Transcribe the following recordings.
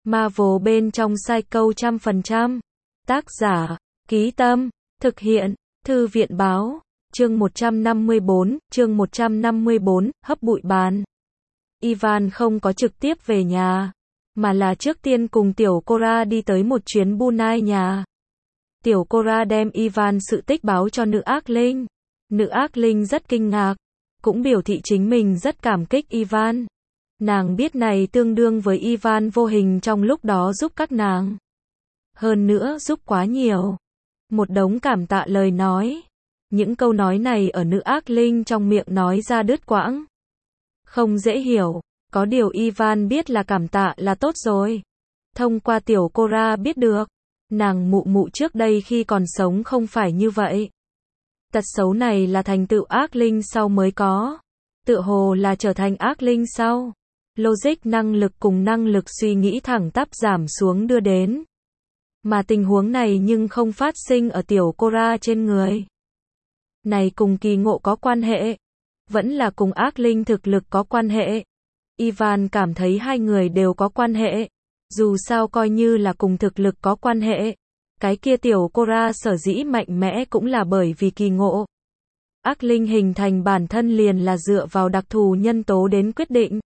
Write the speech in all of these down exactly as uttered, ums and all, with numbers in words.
Marvel bên trong Psycho trăm phần trăm. Tác giả, Ký Tâm, thực hiện, Thư viện báo, chương một trăm năm mươi bốn, chương một trăm năm mươi bốn, hấp bụi bàn. Ivan không có trực tiếp về nhà, mà là trước tiên cùng tiểu Cora đi tới một chuyến Bunai nhà. Tiểu Cora đem Ivan sự tích báo cho nữ ác linh. Nữ ác linh rất kinh ngạc, cũng biểu thị chính mình rất cảm kích Ivan. Nàng biết này tương đương với Ivan vô hình trong lúc đó giúp các nàng. Hơn nữa giúp quá nhiều. Một đống cảm tạ lời nói. Những câu nói này ở nữ ác linh trong miệng nói ra đứt quãng. Không dễ hiểu, có điều Ivan biết là cảm tạ là tốt rồi. Thông qua tiểu Cora biết được, nàng mụ mụ trước đây khi còn sống không phải như vậy. Tật xấu này là thành tựu ác linh sau mới có. Tựa hồ là trở thành ác linh sau. Logic năng lực cùng năng lực suy nghĩ thẳng tắp giảm xuống đưa đến. Mà tình huống này nhưng không phát sinh ở tiểu Cora trên người. Này cùng kỳ ngộ có quan hệ. Vẫn là cùng ác linh thực lực có quan hệ. Ivan cảm thấy hai người đều có quan hệ. Dù sao coi như là cùng thực lực có quan hệ. Cái kia tiểu Cora sở dĩ mạnh mẽ cũng là bởi vì kỳ ngộ. Ác linh hình thành bản thân liền là dựa vào đặc thù nhân tố đến quyết định.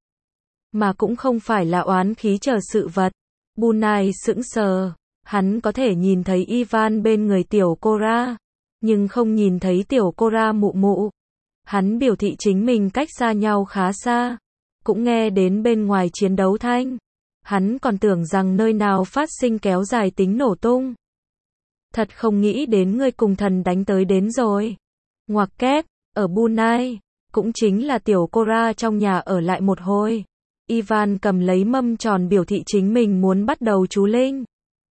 Mà cũng không phải là oán khí chờ sự vật. Bunai sững sờ. Hắn có thể nhìn thấy Ivan bên người tiểu Cora. Nhưng không nhìn thấy tiểu Cora mụ mụ. Hắn biểu thị chính mình cách xa nhau khá xa. Cũng nghe đến bên ngoài chiến đấu thanh. Hắn còn tưởng rằng nơi nào phát sinh kéo dài tính nổ tung. Thật không nghĩ đến ngươi cùng thần đánh tới đến rồi. Ngoặc kép, ở Bunai, cũng chính là tiểu Cora trong nhà ở lại một hồi. Ivan cầm lấy mâm tròn biểu thị chính mình muốn bắt đầu chú linh.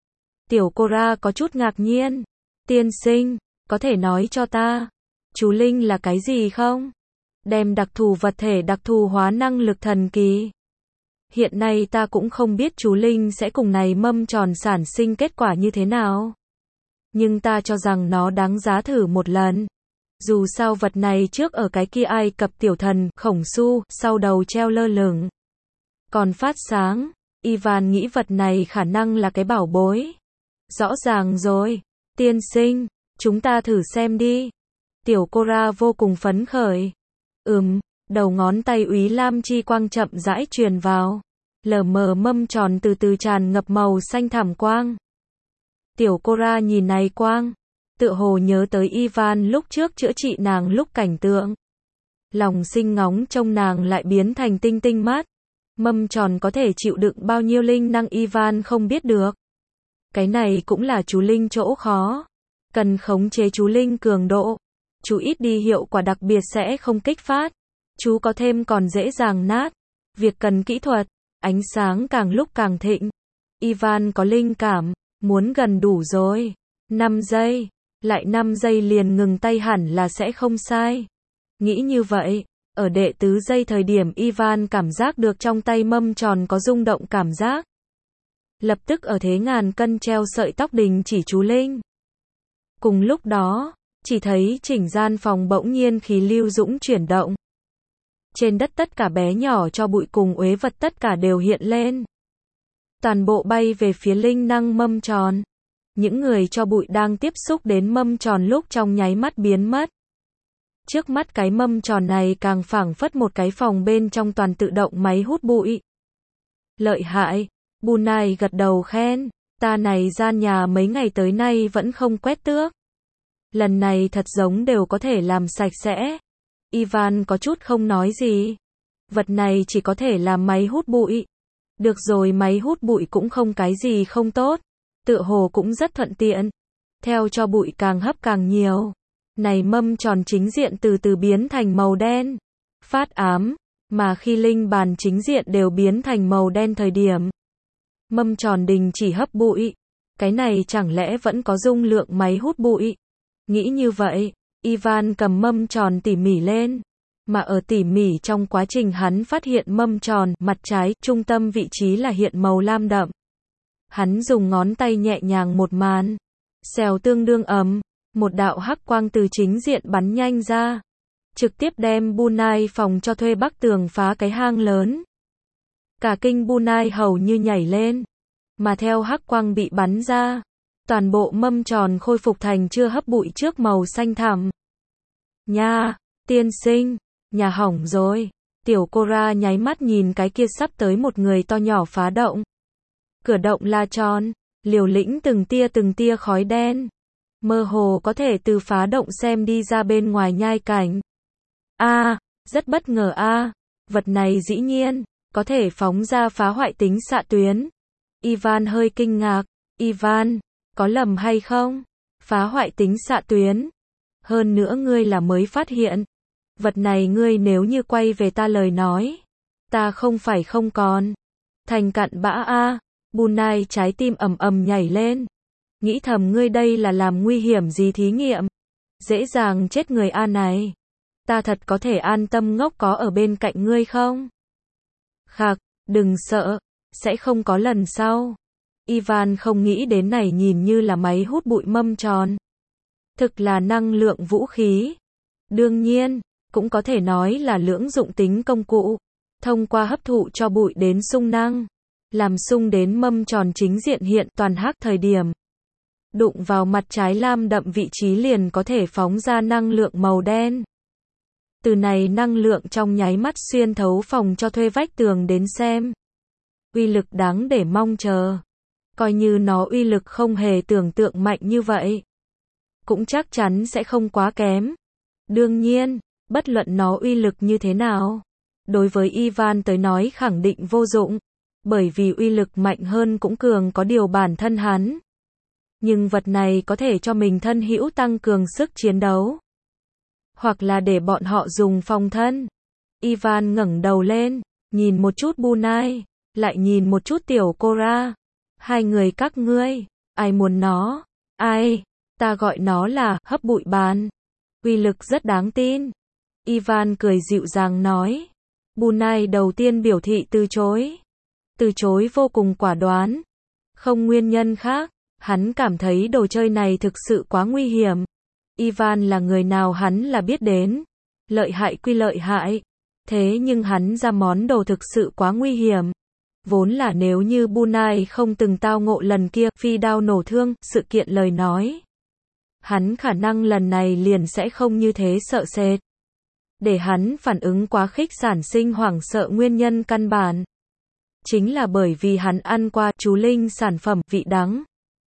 Tiểu Cora có chút ngạc nhiên. Tiên sinh, có thể nói cho ta, chú linh là cái gì không? Đem đặc thù vật thể đặc thù hóa năng lực thần kỳ. Hiện nay ta cũng không biết chú linh sẽ cùng này mâm tròn sản sinh kết quả như thế nào. Nhưng ta cho rằng nó đáng giá thử một lần. Dù sao vật này trước ở cái kia Ai Cập tiểu thần, khổng su, sau đầu treo lơ lửng. Còn phát sáng, Ivan nghĩ vật này khả năng là cái bảo bối. Rõ ràng rồi, tiên sinh, chúng ta thử xem đi. Tiểu Cora vô cùng phấn khởi. Ừm, đầu ngón tay úy lam chi quang chậm rãi truyền vào. Lờ mờ mâm tròn từ từ tràn ngập màu xanh thẳm quang. Tiểu Cora nhìn này quang, tựa hồ nhớ tới Ivan lúc trước chữa trị nàng lúc cảnh tượng. Lòng sinh ngóng trông nàng lại biến thành tinh tinh mắt. Mâm tròn có thể chịu đựng bao nhiêu linh năng Ivan không biết được. Cái này cũng là chú linh chỗ khó. Cần khống chế chú linh cường độ. Chú ít đi hiệu quả đặc biệt sẽ không kích phát. Chú có thêm còn dễ dàng nát. Việc cần kỹ thuật, ánh sáng càng lúc càng thịnh. Ivan có linh cảm, muốn gần đủ rồi. năm giây, lại năm giây liền ngừng tay hẳn là sẽ không sai. Nghĩ như vậy, ở đệ tứ giây thời điểm Ivan cảm giác được trong tay mâm tròn có rung động cảm giác. Lập tức ở thế ngàn cân treo sợi tóc đình chỉ chú linh. Cùng lúc đó, chỉ thấy chỉnh gian phòng bỗng nhiên khí lưu dũng chuyển động. Trên đất tất cả bé nhỏ cho bụi cùng uế vật tất cả đều hiện lên. Toàn bộ bay về phía linh năng mâm tròn. Những người cho bụi đang tiếp xúc đến mâm tròn lúc trong nháy mắt biến mất. Trước mắt cái mâm tròn này càng phảng phất một cái phòng bên trong toàn tự động máy hút bụi. Lợi hại, Bunai gật đầu khen, ta này gian nhà mấy ngày tới nay vẫn không quét tước. Lần này thật giống đều có thể làm sạch sẽ. Ivan có chút không nói gì. Vật này chỉ có thể làm máy hút bụi. Được rồi, máy hút bụi cũng không cái gì không tốt. Tựa hồ cũng rất thuận tiện. Theo cho bụi càng hấp càng nhiều. Này mâm tròn chính diện từ từ biến thành màu đen. Phát ám. Mà khi linh bàn chính diện đều biến thành màu đen thời điểm. Mâm tròn đình chỉ hấp bụi. Cái này chẳng lẽ vẫn có dung lượng máy hút bụi? Nghĩ như vậy, Ivan cầm mâm tròn tỉ mỉ lên. Mà ở tỉ mỉ trong quá trình hắn phát hiện mâm tròn, mặt trái, trung tâm vị trí là hiện màu lam đậm. Hắn dùng ngón tay nhẹ nhàng một màn. Xèo tương đương ấm, một đạo hắc quang từ chính diện bắn nhanh ra. Trực tiếp đem Bunai phòng cho thuê bắc tường phá cái hang lớn. Cả kinh Bunai hầu như nhảy lên. mà theo hắc quang bị bắn ra, toàn bộ mâm tròn khôi phục thành chưa hấp bụi trước màu xanh thẳm. Nha, tiên sinh, nhà hỏng rồi. Tiểu Cora nháy mắt nhìn cái kia sắp tới một người to nhỏ phá động. Cửa động la tròn, liều lĩnh từng tia từng tia khói đen. Mơ hồ có thể từ phá động xem đi ra bên ngoài nhai cảnh. A, à, rất bất ngờ a, à, vật này dĩ nhiên có thể phóng ra phá hoại tính xạ tuyến. Ivan hơi kinh ngạc, Ivan, có lầm hay không? Phá hoại tính xạ tuyến. Hơn nữa ngươi là mới phát hiện. Vật này ngươi nếu như quay về ta lời nói, ta không phải không còn. Thành cặn bã a, à. Bunai trái tim ầm ầm nhảy lên. Nghĩ thầm ngươi đây là làm nguy hiểm gì thí nghiệm? Dễ dàng chết người a này. Ta thật có thể an tâm ngốc có ở bên cạnh ngươi không? Khạc, đừng sợ, sẽ không có lần sau. Ivan không nghĩ đến này nhìn như là máy hút bụi mâm tròn. Thực là năng lượng vũ khí. Đương nhiên, cũng có thể nói là lưỡng dụng tính công cụ. Thông qua hấp thụ cho bụi đến xung năng. Làm xung đến mâm tròn chính diện hiện toàn hắc thời điểm. Đụng vào mặt trái lam đậm vị trí liền có thể phóng ra năng lượng màu đen. Từ này năng lượng trong nháy mắt xuyên thấu phòng cho thuê vách tường đến xem. Uy lực đáng để mong chờ. Coi như nó uy lực không hề tưởng tượng mạnh như vậy. Cũng chắc chắn sẽ không quá kém. Đương nhiên, bất luận nó uy lực như thế nào. Đối với Ivan tới nói khẳng định vô dụng. Bởi vì uy lực mạnh hơn cũng cường có điều bản thân hắn. Nhưng vật này có thể cho mình thân hữu tăng cường sức chiến đấu. Hoặc là để bọn họ dùng phòng thân. Ivan ngẩng đầu lên, nhìn một chút Bunai, lại nhìn một chút Tiểu Cora. Hai người các ngươi, ai muốn nó? Ai? Ta gọi nó là hấp bụi bàn. Uy lực rất đáng tin. Ivan cười dịu dàng nói. Bunai đầu tiên biểu thị từ chối. Từ chối vô cùng quả đoán. Không nguyên nhân khác, hắn cảm thấy đồ chơi này thực sự quá nguy hiểm. Ivan là người nào hắn là biết đến. Lợi hại quy lợi hại. Thế nhưng hắn ra món đồ thực sự quá nguy hiểm. Vốn là nếu như Bunai không từng tao ngộ lần kia phi đao nổ thương, sự kiện lời nói. Hắn khả năng lần này liền sẽ không như thế sợ sệt. Để hắn phản ứng quá khích sản sinh hoảng sợ nguyên nhân căn bản. Chính là bởi vì hắn ăn qua chú linh sản phẩm vị đắng.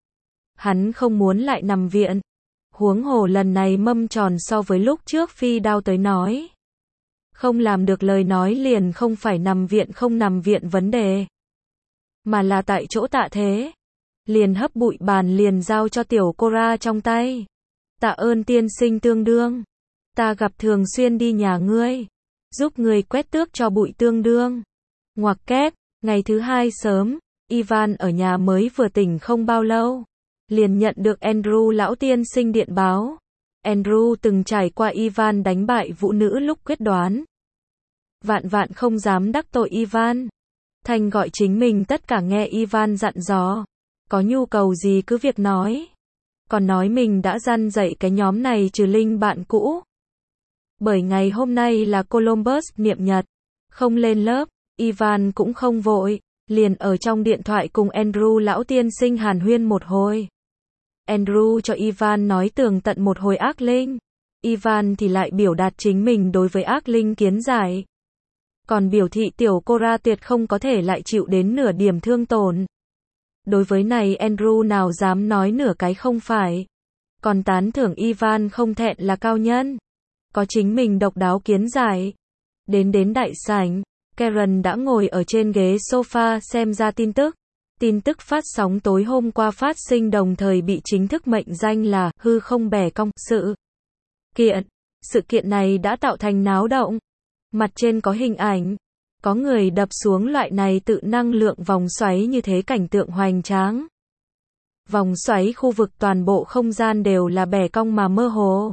Hắn không muốn lại nằm viện. Huống hồ lần này mâm tròn so với lúc trước phi đao tới nói. Không làm được lời nói liền không phải nằm viện không nằm viện vấn đề. Mà là tại chỗ tạ thế. Liền hấp bụi bàn liền giao cho Tiểu Cora trong tay. Tạ ơn tiên sinh tương đương. Ta gặp thường xuyên đi nhà ngươi. Giúp người quét tước cho bụi tương đương. Ngoặc kép, ngày thứ hai sớm, Ivan ở nhà mới vừa tỉnh không bao lâu. Liền nhận được Andrew lão tiên sinh điện báo. Andrew từng trải qua Ivan đánh bại vũ nữ lúc quyết đoán. Vạn vạn không dám đắc tội Ivan. Thành gọi chính mình tất cả nghe Ivan dặn dò. Có nhu cầu gì cứ việc nói. Còn nói mình đã dăn dạy cái nhóm này trừ linh bạn cũ. Bởi ngày hôm nay là Columbus niệm nhật. Không lên lớp, Ivan cũng không vội. Liền ở trong điện thoại cùng Andrew lão tiên sinh hàn huyên một hồi. Andrew cho Ivan nói tường tận một hồi ác linh. Ivan thì lại biểu đạt chính mình đối với ác linh kiến giải. Còn biểu thị Tiểu Cora tuyệt không có thể lại chịu đến nửa điểm thương tổn. Đối với này Andrew nào dám nói nửa cái không phải. Còn tán thưởng Ivan không thẹn là cao nhân. Có chính mình độc đáo kiến giải. Đến đến đại sảnh, Karen đã ngồi ở trên ghế sofa xem ra tin tức. Tin tức phát sóng tối hôm qua phát sinh đồng thời bị chính thức mệnh danh là hư không bẻ cong sự kiện. Sự kiện này đã tạo thành náo động. Mặt trên có hình ảnh. Có người đập xuống loại này tự năng lượng vòng xoáy như thế cảnh tượng hoành tráng. Vòng xoáy khu vực toàn bộ không gian đều là bẻ cong mà mơ hồ.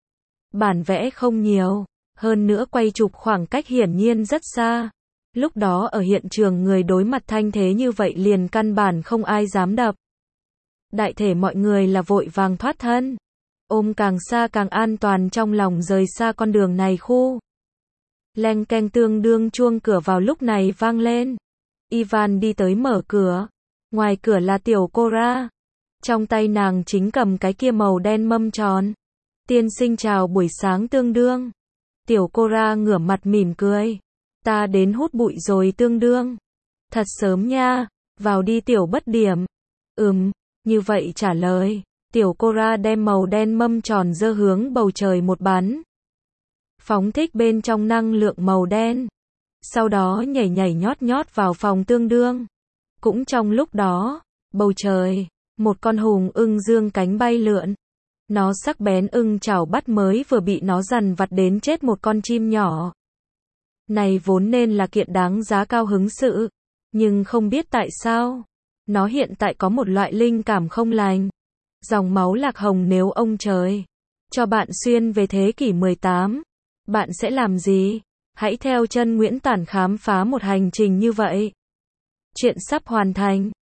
Bản vẽ không nhiều. Hơn nữa quay chụp khoảng cách hiển nhiên rất xa. Lúc đó ở hiện trường người đối mặt thanh thế như vậy liền căn bản không ai dám đập. Đại thể mọi người là vội vàng thoát thân. Ôm càng xa càng an toàn trong lòng rời xa con đường này khu. Leng keng tương đương chuông cửa vào lúc này vang lên. Ivan đi tới mở cửa. Ngoài cửa là tiểu Cora. Trong tay nàng chính cầm cái kia màu đen mâm tròn. Tiên sinh chào buổi sáng Tương Đương. Tiểu Cora ngửa mặt mỉm cười. Ta đến hút bụi rồi Tương Đương. Thật sớm nha, vào đi tiểu bất điểm. Ừm, như vậy trả lời. Tiểu Cora đem màu đen mâm tròn dơ hướng bầu trời một bắn. Phóng thích bên trong năng lượng màu đen. Sau đó nhảy nhảy nhót nhót vào phòng Tương Đương. Cũng trong lúc đó, bầu trời, một con hùng ưng dương cánh bay lượn. Nó sắc bén ưng chảo bắt mới vừa bị nó dằn vặt đến chết một con chim nhỏ. Này vốn nên là kiện đáng giá cao hứng sự. Nhưng không biết tại sao, nó hiện tại có một loại linh cảm không lành. Dòng máu lạc hồng nếu ông trời cho bạn xuyên về thế kỷ mười tám, bạn sẽ làm gì? Hãy theo chân Nguyễn Tản khám phá một hành trình như vậy. Chuyện sắp hoàn thành.